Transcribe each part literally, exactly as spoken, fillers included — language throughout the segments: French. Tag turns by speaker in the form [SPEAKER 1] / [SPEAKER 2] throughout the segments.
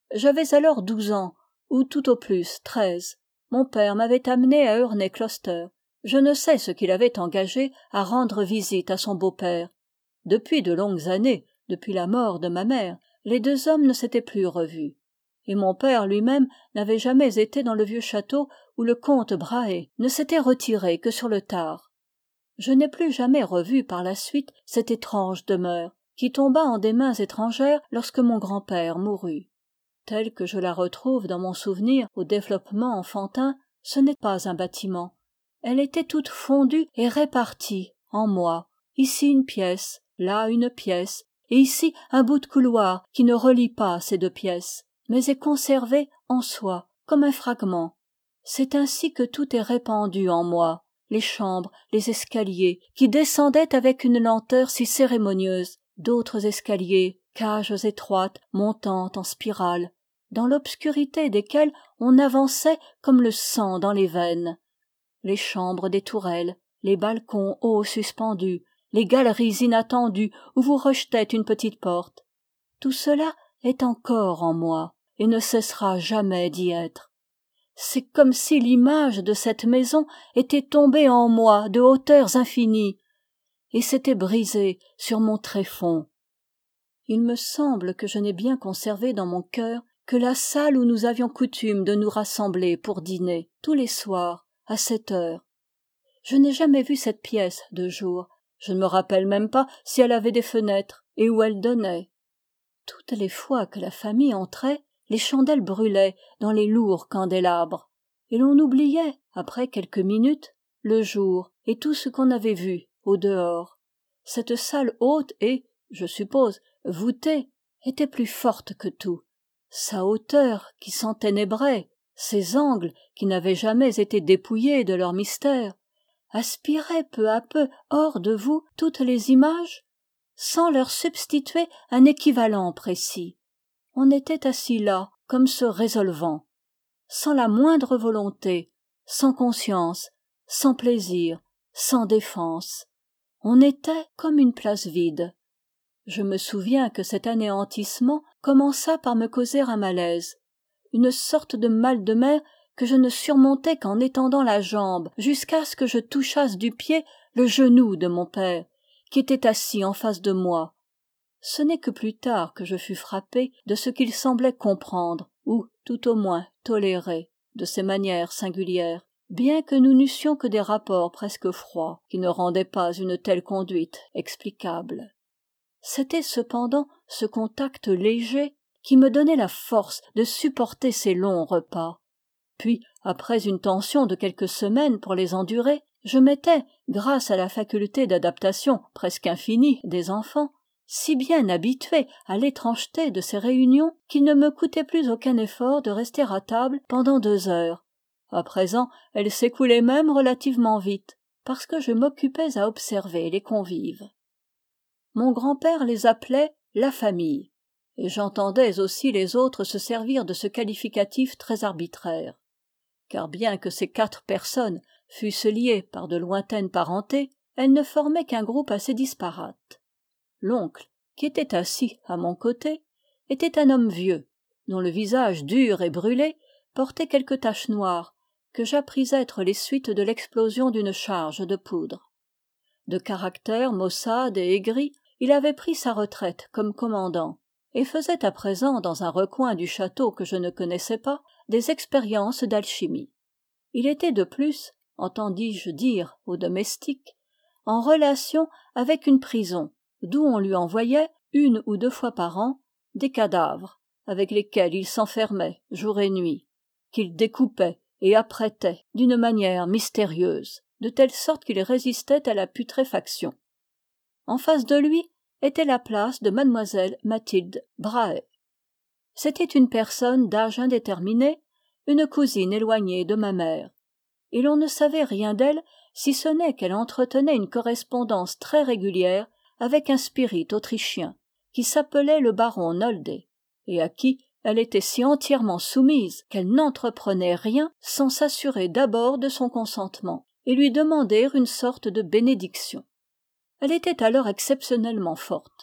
[SPEAKER 1] J'avais alors douze ans, ou tout au plus treize. Mon père m'avait amené à Urney Closter. Je ne sais ce qui l'avait engagé à rendre visite à son beau-père. Depuis de longues années, depuis la mort de ma mère, les deux hommes ne s'étaient plus revus. Et mon père lui-même n'avait jamais été dans le vieux château où le comte Brahe ne s'était retiré que sur le tard. Je n'ai plus jamais revu par la suite cette étrange demeure, qui tomba en des mains étrangères lorsque mon grand-père mourut. Telle que je la retrouve dans mon souvenir au développement enfantin, ce n'est pas un bâtiment. Elle était toute fondue et répartie en moi. Ici une pièce, là une pièce, et ici un bout de couloir qui ne relie pas ces deux pièces, mais est conservé en soi, comme un fragment. C'est ainsi que tout est répandu en moi, les chambres, les escaliers, qui descendaient avec une lenteur si cérémonieuse, d'autres escaliers, cages étroites, montant en spirale, dans l'obscurité desquelles on avançait comme le sang dans les veines. Les chambres des tourelles, les balcons hauts suspendus, les galeries inattendues où vous rejetait une petite porte. Tout cela est encore en moi et ne cessera jamais d'y être. C'est comme si l'image de cette maison était tombée en moi de hauteurs infinies et s'était brisée sur mon tréfonds. Il me semble que je n'ai bien conservé dans mon cœur que la salle où nous avions coutume de nous rassembler pour dîner, tous les soirs, à cette heure. Je n'ai jamais vu cette pièce de jour. Je ne me rappelle même pas si elle avait des fenêtres et où elle donnait. Toutes les fois que la famille entrait, les chandelles brûlaient dans les lourds candélabres, et l'on oubliait, après quelques minutes, le jour et tout ce qu'on avait vu au dehors. Cette salle haute et, je suppose, voûtée, était plus forte que tout. Sa hauteur qui s'enténébrait, ses angles qui n'avaient jamais été dépouillés de leur mystère, aspiraient peu à peu hors de vous toutes les images, sans leur substituer un équivalent précis. On était assis là, comme se résolvant, sans la moindre volonté, sans conscience, sans plaisir, sans défense. On était comme une place vide. Je me souviens que cet anéantissement commença par me causer un malaise, une sorte de mal de mer que je ne surmontais qu'en étendant la jambe jusqu'à ce que je touchasse du pied le genou de mon père, qui était assis en face de moi. Ce n'est que plus tard que je fus frappé de ce qu'il semblait comprendre, ou tout au moins tolérer, de ses manières singulières, bien que nous n'eussions que des rapports presque froids, qui ne rendaient pas une telle conduite explicable. C'était cependant ce contact léger qui me donnait la force de supporter ces longs repas. Puis, après une tension de quelques semaines pour les endurer, je m'étais, grâce à la faculté d'adaptation presque infinie des enfants, si bien habitué à l'étrangeté de ces réunions qu'il ne me coûtait plus aucun effort de rester à table pendant deux heures. À présent, elles s'écoulaient même relativement vite, parce que je m'occupais à observer les convives. Mon grand-père les appelait « la famille », et j'entendais aussi les autres se servir de ce qualificatif très arbitraire. Car bien que ces quatre personnes fussent liées par de lointaines parentés, elles ne formaient qu'un groupe assez disparate. L'oncle, qui était assis à mon côté, était un homme vieux, dont le visage dur et brûlé portait quelques taches noires, que j'appris être les suites de l'explosion d'une charge de poudre. De caractère maussade et aigri, il avait pris sa retraite comme commandant, et faisait à présent dans un recoin du château que je ne connaissais pas, des expériences d'alchimie. Il était de plus, entendis-je dire aux domestiques, en relation avec une prison, d'où on lui envoyait, une ou deux fois par an, des cadavres, avec lesquels il s'enfermait jour et nuit, qu'il découpait et apprêtait d'une manière mystérieuse, de telle sorte qu'il résistait à la putréfaction. En face de lui était la place de mademoiselle Mathilde Brahe. C'était une personne d'âge indéterminé, une cousine éloignée de ma mère, et l'on ne savait rien d'elle si ce n'est qu'elle entretenait une correspondance très régulière avec un spirit autrichien qui s'appelait le baron Nolde, et à qui elle était si entièrement soumise qu'elle n'entreprenait rien sans s'assurer d'abord de son consentement et lui demander une sorte de bénédiction. Elle était alors exceptionnellement forte,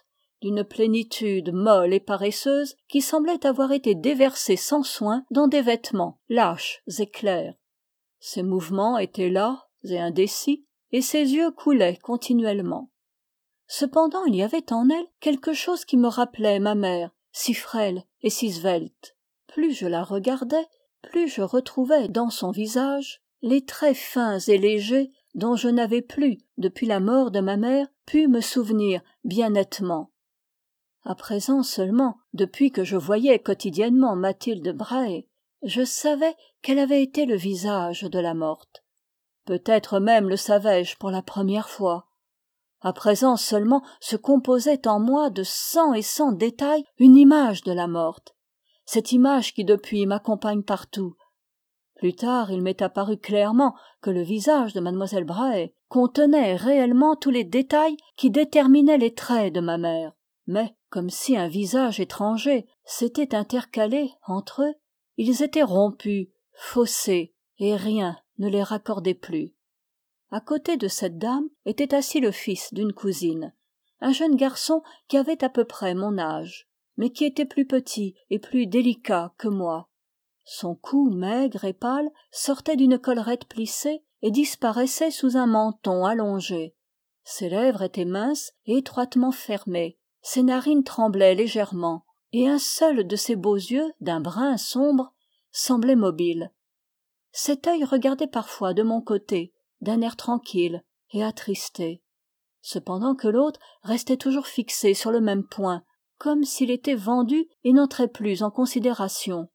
[SPEAKER 1] d'une plénitude molle et paresseuse qui semblait avoir été déversée sans soin dans des vêtements lâches et clairs. Ses mouvements étaient las et indécis, et ses yeux coulaient continuellement. Cependant il y avait en elle quelque chose qui me rappelait ma mère, si frêle et si svelte. Plus je la regardais, plus je retrouvais dans son visage les traits fins et légers dont je n'avais plus, depuis la mort de ma mère, pu me souvenir bien nettement. À présent seulement, depuis que je voyais quotidiennement Mathilde Brahe, je savais quel avait été le visage de la morte. Peut-être même le savais-je pour la première fois. À présent seulement se composait en moi de cent et cent détails une image de la morte, cette image qui depuis m'accompagne partout. Plus tard il m'est apparu clairement que le visage de mademoiselle Brahe contenait réellement tous les détails qui déterminaient les traits de ma mère, mais comme si un visage étranger s'était intercalé entre eux, ils étaient rompus, faussés, et rien ne les raccordait plus. À côté de cette dame était assis le fils d'une cousine, un jeune garçon qui avait à peu près mon âge, mais qui était plus petit et plus délicat que moi. Son cou maigre et pâle sortait d'une collerette plissée et disparaissait sous un menton allongé. Ses lèvres étaient minces et étroitement fermées, ses narines tremblaient légèrement, et un seul de ses beaux yeux, d'un brun sombre, semblait mobile. Cet œil regardait parfois de mon côté, d'un air tranquille et attristé, cependant que l'autre restait toujours fixé sur le même point, comme s'il était vendu et n'entrait plus en considération.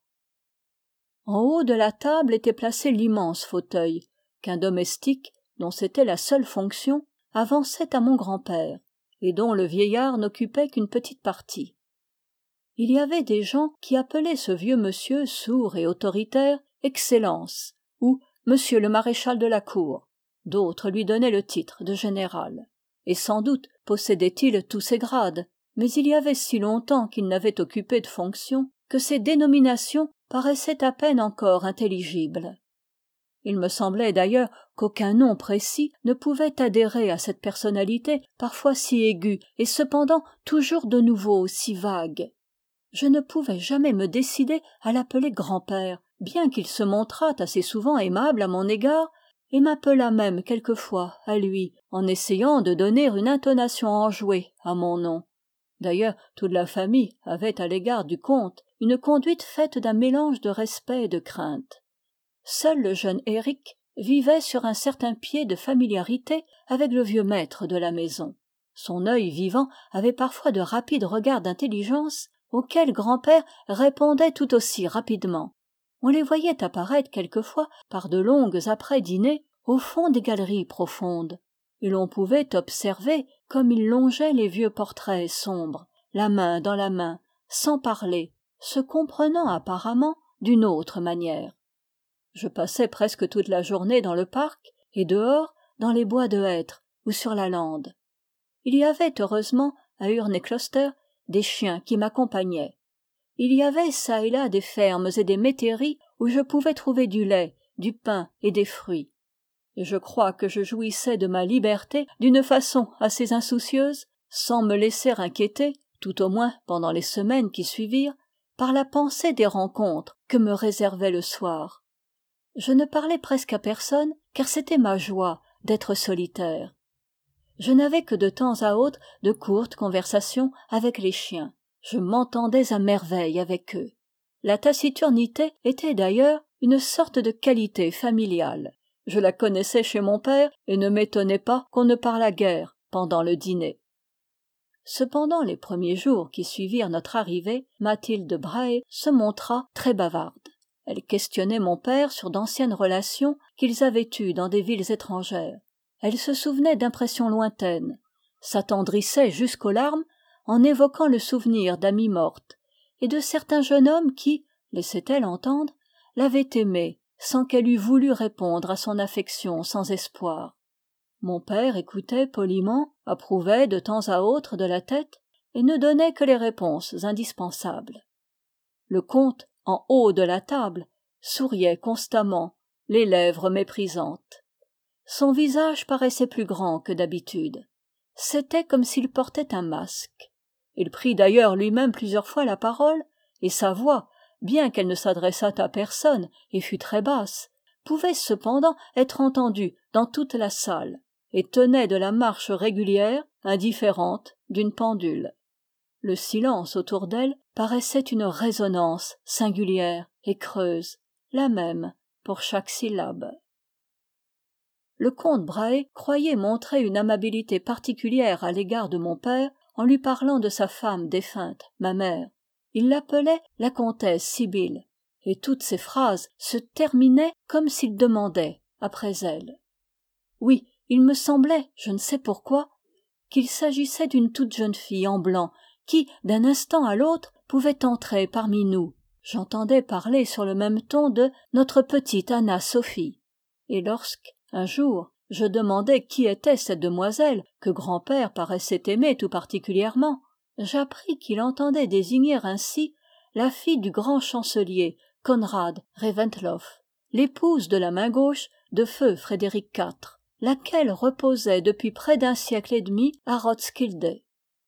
[SPEAKER 1] En haut de la table était placé l'immense fauteuil qu'un domestique, dont c'était la seule fonction, avançait à mon grand-père, et dont le vieillard n'occupait qu'une petite partie. Il y avait des gens qui appelaient ce vieux monsieur sourd et autoritaire Excellence, ou Monsieur le maréchal de la cour. D'autres lui donnaient le titre de général. Et sans doute possédait-il tous ces grades, mais il y avait si longtemps qu'il n'avait occupé de fonction que ces dénominations paraissaient à peine encore intelligibles. Il me semblait d'ailleurs qu'aucun nom précis ne pouvait adhérer à cette personnalité parfois si aiguë et cependant toujours de nouveau si vague. Je ne pouvais jamais me décider à l'appeler grand-père, bien qu'il se montrât assez souvent aimable à mon égard et m'appelât même quelquefois à lui, en essayant de donner une intonation enjouée à mon nom. D'ailleurs, toute la famille avait à l'égard du comte une conduite faite d'un mélange de respect et de crainte. Seul le jeune Éric vivait sur un certain pied de familiarité avec le vieux maître de la maison. Son œil vivant avait parfois de rapides regards d'intelligence auxquels grand-père répondait tout aussi rapidement. On les voyait apparaître quelquefois par de longues après-dînées au fond des galeries profondes, et l'on pouvait observer comme ils longeaient les vieux portraits sombres, la main dans la main, sans parler, se comprenant apparemment d'une autre manière. Je passais presque toute la journée dans le parc et dehors dans les bois de hêtres ou sur la lande. Il y avait heureusement à Urné-Closter des chiens qui m'accompagnaient. Il y avait çà et là des fermes et des métairies où je pouvais trouver du lait, du pain et des fruits. Et je crois que je jouissais de ma liberté d'une façon assez insoucieuse, sans me laisser inquiéter, tout au moins pendant les semaines qui suivirent, par la pensée des rencontres que me réservait le soir. Je ne parlais presque à personne, car c'était ma joie d'être solitaire. Je n'avais que de temps à autre de courtes conversations avec les chiens. Je m'entendais à merveille avec eux. La taciturnité était d'ailleurs une sorte de qualité familiale. Je la connaissais chez mon père et ne m'étonnais pas qu'on ne parlât guère pendant le dîner. Cependant, les premiers jours qui suivirent notre arrivée, Mathilde Brahe se montra très bavarde. Elle questionnait mon père sur d'anciennes relations qu'ils avaient eues dans des villes étrangères. Elle se souvenait d'impressions lointaines, s'attendrissait jusqu'aux larmes en évoquant le souvenir d'amies mortes et de certains jeunes hommes qui, laissait-elle entendre, l'avaient aimée sans qu'elle eût voulu répondre à son affection sans espoir. Mon père écoutait poliment, approuvait de temps à autre de la tête et ne donnait que les réponses indispensables. Le comte, en haut de la table, souriait constamment, les lèvres méprisantes. Son visage paraissait plus grand que d'habitude. C'était comme s'il portait un masque. Il prit d'ailleurs lui-même plusieurs fois la parole, et sa voix, bien qu'elle ne s'adressât à personne et fût très basse, pouvait cependant être entendue dans toute la salle, et tenait de la marche régulière, indifférente, d'une pendule. Le silence autour d'elle paraissait une résonance singulière et creuse, la même pour chaque syllabe. Le comte Brahe croyait montrer une amabilité particulière à l'égard de mon père en lui parlant de sa femme défunte, ma mère. Il l'appelait la comtesse Sibylle, et toutes ses phrases se terminaient comme s'il demandait après elle. Oui, il me semblait, je ne sais pourquoi, qu'il s'agissait d'une toute jeune fille en blanc qui, d'un instant à l'autre, pouvait entrer parmi nous. J'entendais parler sur le même ton de notre petite Anna-Sophie. Et lorsque, un jour, je demandai qui était cette demoiselle que grand-père paraissait aimer tout particulièrement, j'appris qu'il entendait désigner ainsi la fille du grand chancelier Conrad Reventlow, l'épouse de la main gauche de feu Frédéric quatre, laquelle reposait depuis près d'un siècle et demi à Roskilde.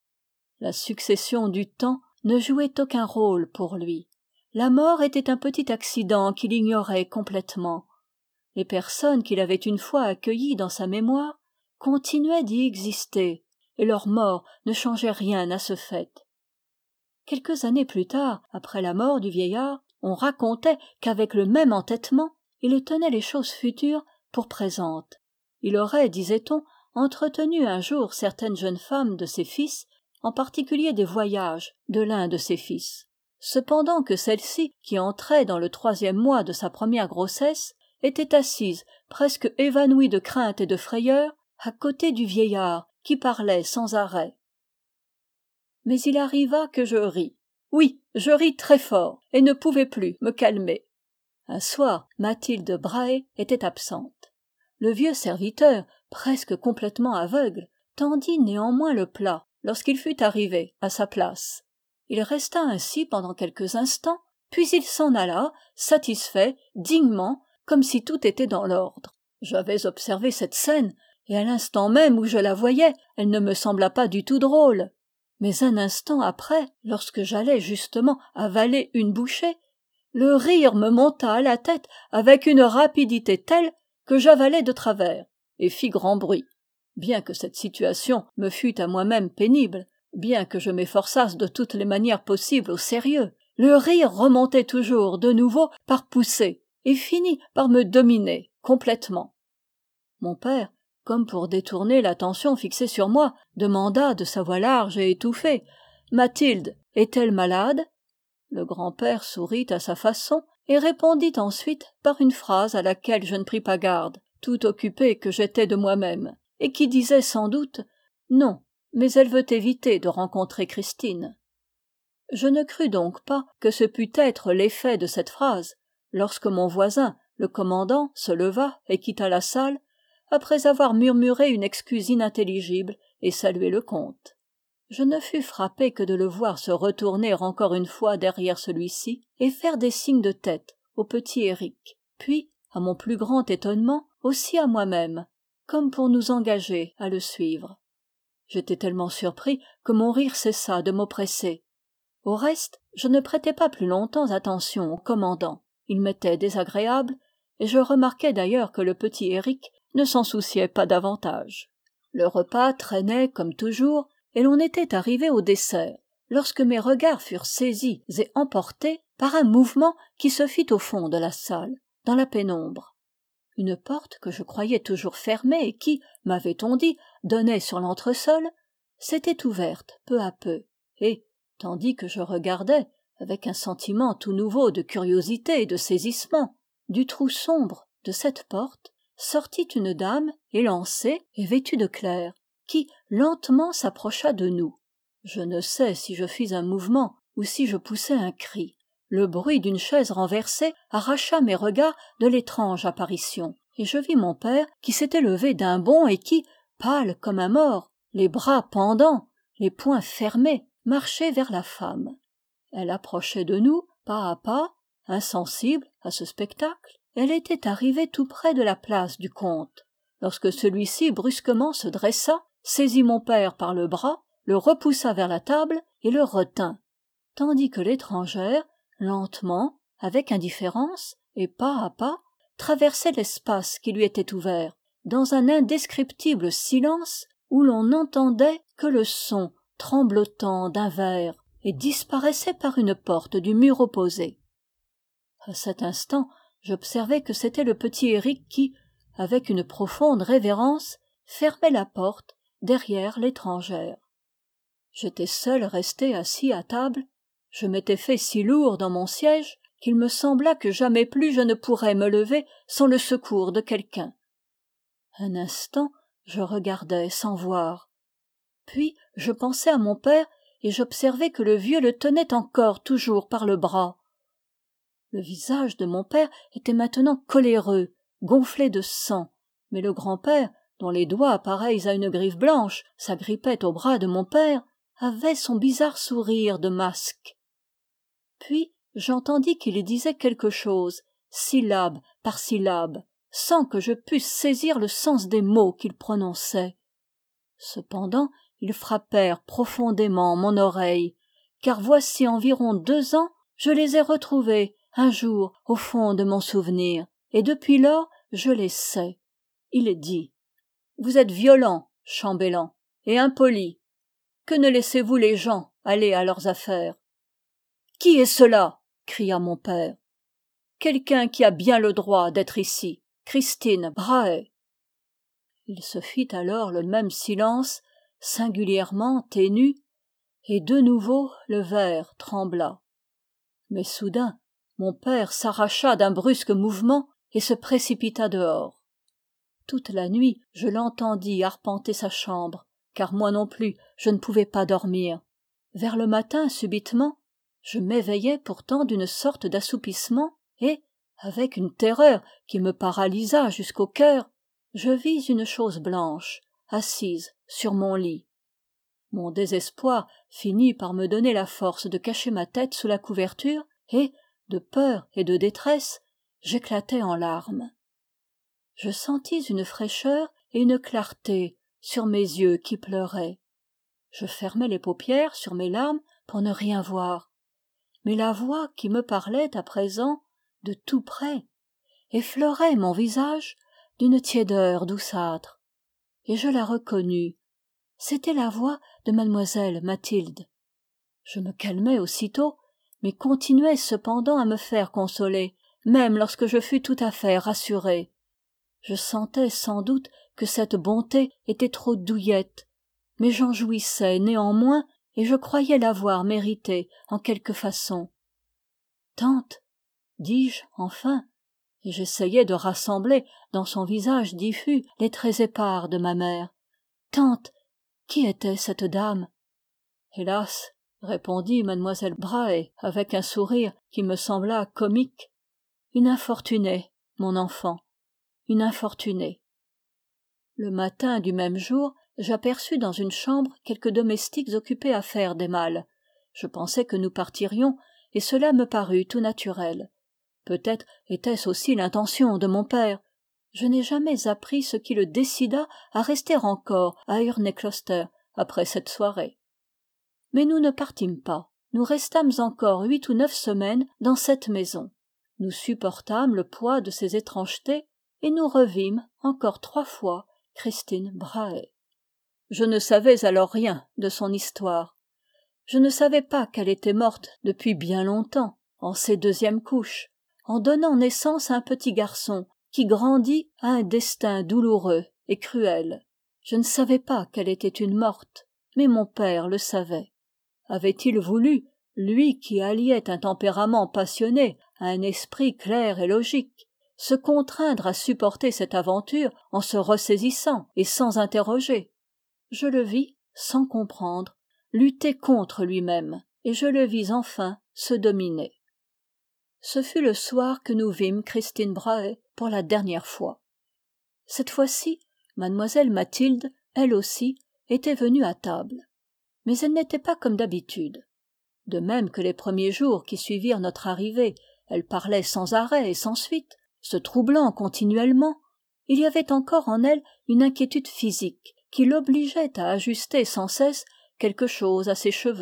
[SPEAKER 1] La succession du temps ne jouait aucun rôle pour lui. La mort était un petit accident qu'il ignorait complètement. Les personnes qu'il avait une fois accueillies dans sa mémoire continuaient d'y exister, et leur mort ne changeait rien à ce fait. Quelques années plus tard, après la mort du vieillard, on racontait qu'avec le même entêtement, il tenait les choses futures pour présentes. Il aurait, disait-on, entretenu un jour certaines jeunes femmes de ses fils, en particulier des voyages de l'un de ses fils. Cependant que celle-ci, qui entrait dans le troisième mois de sa première grossesse, était assise, presque évanouie de crainte et de frayeur, à côté du vieillard, qui parlait sans arrêt. Mais il arriva que je ris. Oui, je ris très fort, et ne pouvais plus me calmer. Un soir, Mathilde Brahe était absente. Le vieux serviteur, presque complètement aveugle, tendit néanmoins le plat lorsqu'il fut arrivé à sa place. Il resta ainsi pendant quelques instants, puis il s'en alla, satisfait, dignement, comme si tout était dans l'ordre. J'avais observé cette scène, et à l'instant même où je la voyais, elle ne me sembla pas du tout drôle. Mais un instant après, lorsque j'allais justement avaler une bouchée, le rire me monta à la tête avec une rapidité telle que j'avalai de travers, et fis grand bruit. Bien que cette situation me fût à moi-même pénible, bien que je m'efforçasse de toutes les manières possibles au sérieux, le rire remontait toujours de nouveau par poussées, et finit par me dominer complètement. Mon père, comme pour détourner l'attention fixée sur moi, demanda de sa voix large et étouffée « Mathilde, est-elle malade ?» Le grand-père sourit à sa façon et répondit ensuite par une phrase à laquelle je ne pris pas garde, tout occupé que j'étais de moi-même, et qui disait sans doute « Non, mais elle veut éviter de rencontrer Christine. » Je ne crus donc pas que ce pût être l'effet de cette phrase, lorsque mon voisin, le commandant, se leva et quitta la salle, après avoir murmuré une excuse inintelligible et salué le comte. Je ne fus frappé que de le voir se retourner encore une fois derrière celui-ci et faire des signes de tête au petit Éric, puis, à mon plus grand étonnement, aussi à moi-même, comme pour nous engager à le suivre. J'étais tellement surpris que mon rire cessa de m'oppresser. Au reste, je ne prêtais pas plus longtemps attention au commandant. Il m'était désagréable, et je remarquai d'ailleurs que le petit Éric ne s'en souciait pas davantage. Le repas traînait comme toujours, et l'on était arrivé au dessert, lorsque mes regards furent saisis et emportés par un mouvement qui se fit au fond de la salle, dans la pénombre. Une porte que je croyais toujours fermée et qui, m'avait-on dit, donnait sur l'entresol, s'était ouverte peu à peu, et, tandis que je regardais, avec un sentiment tout nouveau de curiosité et de saisissement, du trou sombre de cette porte, sortit une dame élancée et vêtue de clair, qui lentement s'approcha de nous. Je ne sais si je fis un mouvement ou si je poussai un cri. Le bruit d'une chaise renversée arracha mes regards de l'étrange apparition, et je vis mon père qui s'était levé d'un bond et qui, pâle comme un mort, les bras pendants, les poings fermés, marchait vers la femme. Elle approchait de nous, pas à pas, insensible à ce spectacle. Elle était arrivée tout près de la place du comte, lorsque celui-ci brusquement se dressa, saisit mon père par le bras, le repoussa vers la table et le retint, tandis que l'étrangère, lentement, avec indifférence, et pas à pas, traversait l'espace qui lui était ouvert, dans un indescriptible silence où l'on n'entendait que le son tremblotant d'un verre, et disparaissait par une porte du mur opposé. À cet instant, j'observai que c'était le petit Éric qui, avec une profonde révérence, fermait la porte derrière l'étrangère. J'étais seul resté assis à table, je m'étais fait si lourd dans mon siège qu'il me sembla que jamais plus je ne pourrais me lever sans le secours de quelqu'un. Un instant, je regardais sans voir. Puis je pensai à mon père et j'observai que le vieux le tenait encore toujours par le bras. Le visage de mon père était maintenant coléreux, gonflé de sang, mais le grand-père, dont les doigts pareils à une griffe blanche s'agrippaient au bras de mon père, avait son bizarre sourire de masque. Puis j'entendis qu'il disait quelque chose, syllabe par syllabe, sans que je pusse saisir le sens des mots qu'il prononçait. Cependant, ils frappèrent profondément mon oreille, car voici environ deux ans, je les ai retrouvés un jour au fond de mon souvenir, et depuis lors je les sais. Il dit: vous êtes violent, chambellan, et impoli. Que ne laissez-vous les gens aller à leurs affaires? Qui est cela? Cria mon père. Quelqu'un qui a bien le droit d'être ici, Christine Brahe. Il se fit alors le même silence, singulièrement ténu, et de nouveau le verre trembla. Mais soudain, mon père s'arracha d'un brusque mouvement et se précipita dehors. Toute la nuit, je l'entendis arpenter sa chambre, car moi non plus, je ne pouvais pas dormir. Vers le matin, subitement, je m'éveillai pourtant d'une sorte d'assoupissement, et, avec une terreur qui me paralysa jusqu'au cœur, je vis une chose blanche, assise sur mon lit. Mon désespoir finit par me donner la force de cacher ma tête sous la couverture, et, de peur et de détresse, j'éclatai en larmes. Je sentis une fraîcheur et une clarté sur mes yeux qui pleuraient. Je fermai les paupières sur mes larmes pour ne rien voir. Mais la voix qui me parlait à présent, de tout près, effleurait mon visage d'une tiédeur douceâtre. Et je la reconnus. C'était la voix de mademoiselle Mathilde. Je me calmai aussitôt, mais continuai cependant à me faire consoler, même lorsque je fus tout à fait rassuré. Je sentais sans doute que cette bonté était trop douillette, mais j'en jouissais néanmoins et je croyais l'avoir méritée en quelque façon. Tante, dis-je enfin, et j'essayai de rassembler dans son visage diffus les traits épars de ma mère. Tante, qui était cette dame? Hélas, répondit mademoiselle Brahe avec un sourire qui me sembla comique, une infortunée, mon enfant, une infortunée. Le matin du même jour, j'aperçus dans une chambre quelques domestiques occupés à faire des malles. Je pensais que nous partirions, et cela me parut tout naturel. Peut-être était-ce aussi l'intention de mon père. Je n'ai jamais appris ce qui le décida à rester encore à Urnecloster après cette soirée. Mais nous ne partîmes pas. Nous restâmes encore huit ou neuf semaines dans cette maison. Nous supportâmes le poids de ces étrangetés et nous revîmes encore trois fois Christine Brahe. Je ne savais alors rien de son histoire. Je ne savais pas qu'elle était morte depuis bien longtemps, en ses deuxièmes couches, en donnant naissance à un petit garçon qui grandit à un destin douloureux et cruel. Je ne savais pas qu'elle était une morte, mais mon père le savait. Avait-il voulu, lui qui alliait un tempérament passionné à un esprit clair et logique, se contraindre à supporter cette aventure en se ressaisissant et sans interroger? Je le vis, sans comprendre, lutter contre lui-même, et je le vis enfin se dominer. Ce fut le soir que nous vîmes Christine Brahe pour la dernière fois. Cette fois-ci, mademoiselle Mathilde, elle aussi, était venue à table. Mais elle n'était pas comme d'habitude. De même que les premiers jours qui suivirent notre arrivée, elle parlait sans arrêt et sans suite, se troublant continuellement, il y avait encore en elle une inquiétude physique qui l'obligeait à ajuster sans cesse quelque chose à ses cheveux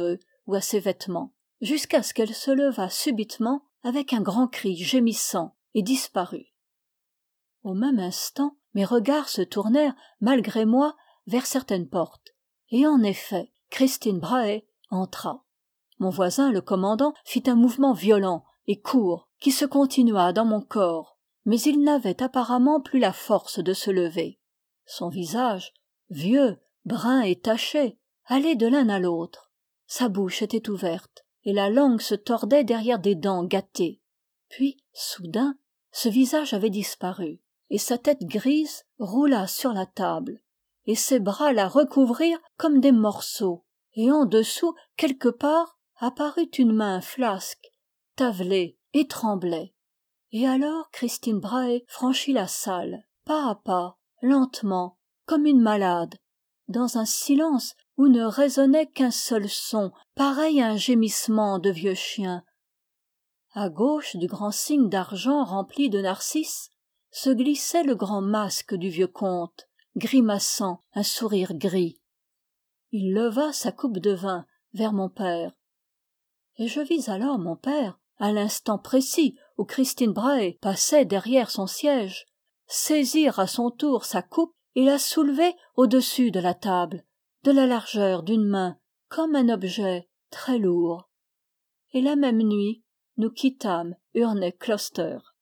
[SPEAKER 1] ou à ses vêtements, jusqu'à ce qu'elle se levât subitement avec un grand cri gémissant et disparut. Au même instant, mes regards se tournèrent, malgré moi, vers certaines portes, et en effet, Christine Brahe entra. Mon voisin, le commandant, fit un mouvement violent et court, qui se continua dans mon corps, mais il n'avait apparemment plus la force de se lever. Son visage, vieux, brun et taché, allait de l'un à l'autre. Sa bouche était ouverte, et la langue se tordait derrière des dents gâtées. Puis, soudain, ce visage avait disparu, et sa tête grise roula sur la table, et ses bras la recouvrirent comme des morceaux, et en dessous, quelque part, apparut une main flasque, tavelée et tremblait. Et alors Christine Brahe franchit la salle, pas à pas, lentement, comme une malade, dans un silence où ne résonnait qu'un seul son, pareil à un gémissement de vieux chien. À gauche du grand cygne d'argent rempli de narcisses, se glissait le grand masque du vieux comte, grimaçant un sourire gris. Il leva sa coupe de vin vers mon père. Et je vis alors mon père, à l'instant précis où Christine Brahe passait derrière son siège, saisir à son tour sa coupe et la soulever au-dessus de la table, de la largeur d'une main, comme un objet très lourd. Et la même nuit, nous quittâmes Urney Closter.